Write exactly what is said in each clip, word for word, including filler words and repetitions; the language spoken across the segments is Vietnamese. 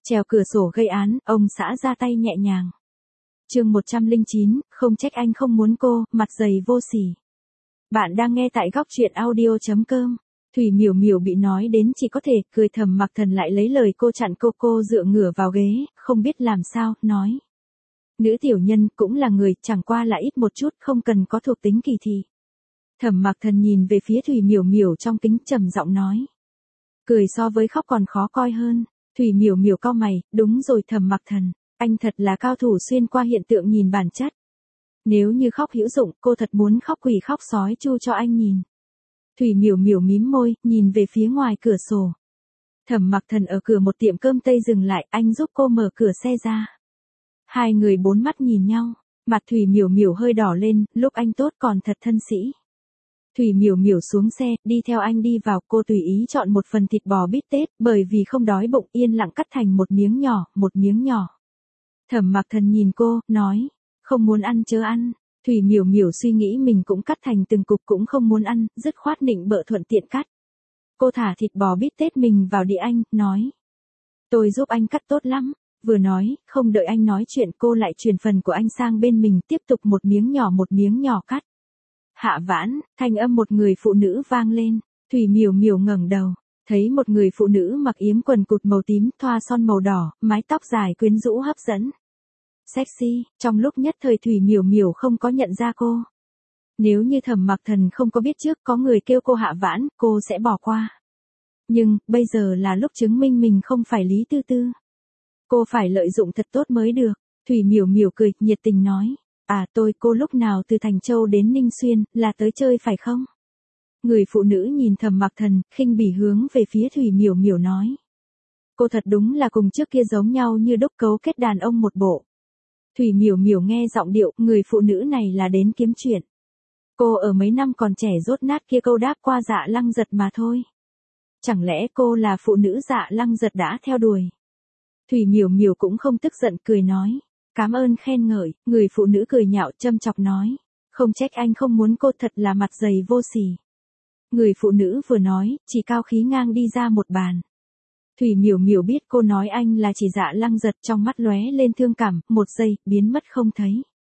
Trèo cửa sổ gây án, ông xã ra tay nhẹ nhàng. Chương một trăm lẻ chín, không trách anh không muốn cô, mặt dày vô sỉ. Bạn đang nghe tại góc truyện audio chấm com. Thủy Miểu Miểu bị nói đến chỉ có thể cười thầm, Mặc Thần lại lấy lời cô chặn cô. Cô dựa ngửa vào ghế, không biết làm sao, nói. Nữ tiểu nhân cũng là người, chẳng qua là ít một chút, không cần có thuộc tính kỳ thị. Thẩm Mặc Thần nhìn về phía Thủy Miểu Miểu trong kính, trầm giọng nói. Cười so với khóc còn khó coi hơn. Thủy Miểu Miểu cau mày, đúng rồi Thẩm Mặc Thần, anh thật là cao thủ xuyên qua hiện tượng nhìn bản chất. Nếu như khóc hữu dụng, cô thật muốn khóc quỷ khóc sói chu cho anh nhìn. Thủy Miểu Miểu mím môi, nhìn về phía ngoài cửa sổ. Thẩm Mặc Thần ở cửa một tiệm cơm Tây dừng lại, anh giúp cô mở cửa xe ra. Hai người bốn mắt nhìn nhau, mặt Thủy Miểu Miểu hơi đỏ lên, lúc anh tốt còn thật thân sĩ. Thủy Miểu Miểu xuống xe, đi theo anh đi vào, cô tùy ý chọn một phần thịt bò bít tết, bởi vì không đói bụng, yên lặng cắt thành một miếng nhỏ, một miếng nhỏ. Thẩm Mặc Thần nhìn cô, nói, không muốn ăn chớ ăn. Thủy Miểu Miểu suy nghĩ mình cũng cắt thành từng cục, cũng không muốn ăn, dứt khoát nịnh bợ thuận tiện cắt. Cô thả thịt bò bít tết mình vào đĩa anh, nói, tôi giúp anh cắt tốt lắm. Vừa nói, không đợi anh nói chuyện, cô lại chuyển phần của anh sang bên mình, tiếp tục một miếng nhỏ một miếng nhỏ cắt. Hạ Vãn, thanh âm một người phụ nữ vang lên. Thủy Miểu Miểu ngẩng đầu, thấy một người phụ nữ mặc yếm quần cụt màu tím, thoa son màu đỏ, mái tóc dài quyến rũ hấp dẫn. Sexy, trong lúc nhất thời Thủy Miểu Miểu không có nhận ra cô. Nếu như Thẩm Mặc Thần không có biết trước có người kêu cô Hạ Vãn, cô sẽ bỏ qua. Nhưng, bây giờ là lúc chứng minh mình không phải Lý Tư Tư. Cô phải lợi dụng thật tốt mới được. Thủy Miểu Miểu cười, nhiệt tình nói. À tôi, cô lúc nào từ Thành Châu đến Ninh Xuyên, là tới chơi phải không? Người phụ nữ nhìn Thẩm Mặc Thần, khinh bỉ hướng về phía Thủy Miểu Miểu nói. Cô thật đúng là cùng trước kia giống nhau như đúc cấu kết đàn ông một bộ. Thủy Miểu Miểu nghe giọng điệu, người phụ nữ này là đến kiếm chuyện. Cô ở mấy năm còn trẻ rốt nát kia câu đáp qua Dạ Lăng Giật mà thôi. Chẳng lẽ cô là phụ nữ Dạ Lăng Giật đã theo đuổi? Thủy Miểu Miểu cũng không tức giận, cười nói. Cảm ơn khen ngợi. Người phụ nữ cười nhạo châm chọc nói. Không trách anh không muốn cô, thật là mặt dày vô sỉ. Người phụ nữ vừa nói, chỉ cao khí ngang đi ra một bàn. Thủy Miểu Miểu biết cô nói anh là chỉ Dạ Lăng Giật, trong mắt lóe lên thương cảm, một giây, biến mất không thấy.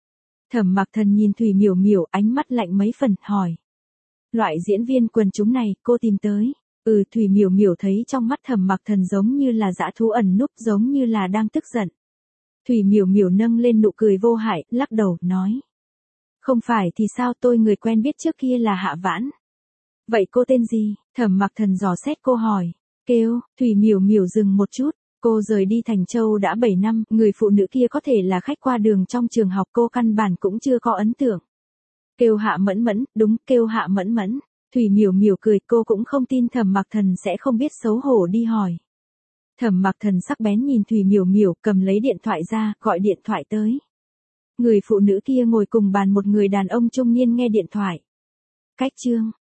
Thẩm Mặc Thần nhìn Thủy Miểu Miểu, ánh mắt lạnh mấy phần, hỏi. Loại diễn viên quần chúng này, cô tìm tới. Ừ, Thủy Miểu Miểu thấy trong mắt Thẩm Mặc Thần giống như là dã thú ẩn núp, giống như là đang tức giận. Thủy Miểu Miểu nâng lên nụ cười vô hại, lắc đầu, nói. Không phải thì sao, tôi người quen biết trước kia là Hạ Vãn. Vậy cô tên gì? Thẩm Mặc Thần dò xét cô hỏi. Kêu, Thủy Miểu Miểu dừng một chút. Cô rời đi Thành Châu đã bảy năm, người phụ nữ kia có thể là khách qua đường trong trường học, cô căn bản cũng chưa có ấn tượng. Kêu Hạ Mẫn Mẫn, đúng, kêu Hạ Mẫn Mẫn. Thủy Miểu Miểu cười, cô cũng không tin Thẩm Mặc Thần sẽ không biết xấu hổ đi hỏi. Thẩm Mặc Thần sắc bén nhìn Thủy Miểu Miểu, cầm lấy điện thoại ra, gọi điện thoại tới. Người phụ nữ kia ngồi cùng bàn một người đàn ông trung niên nghe điện thoại. Cách chương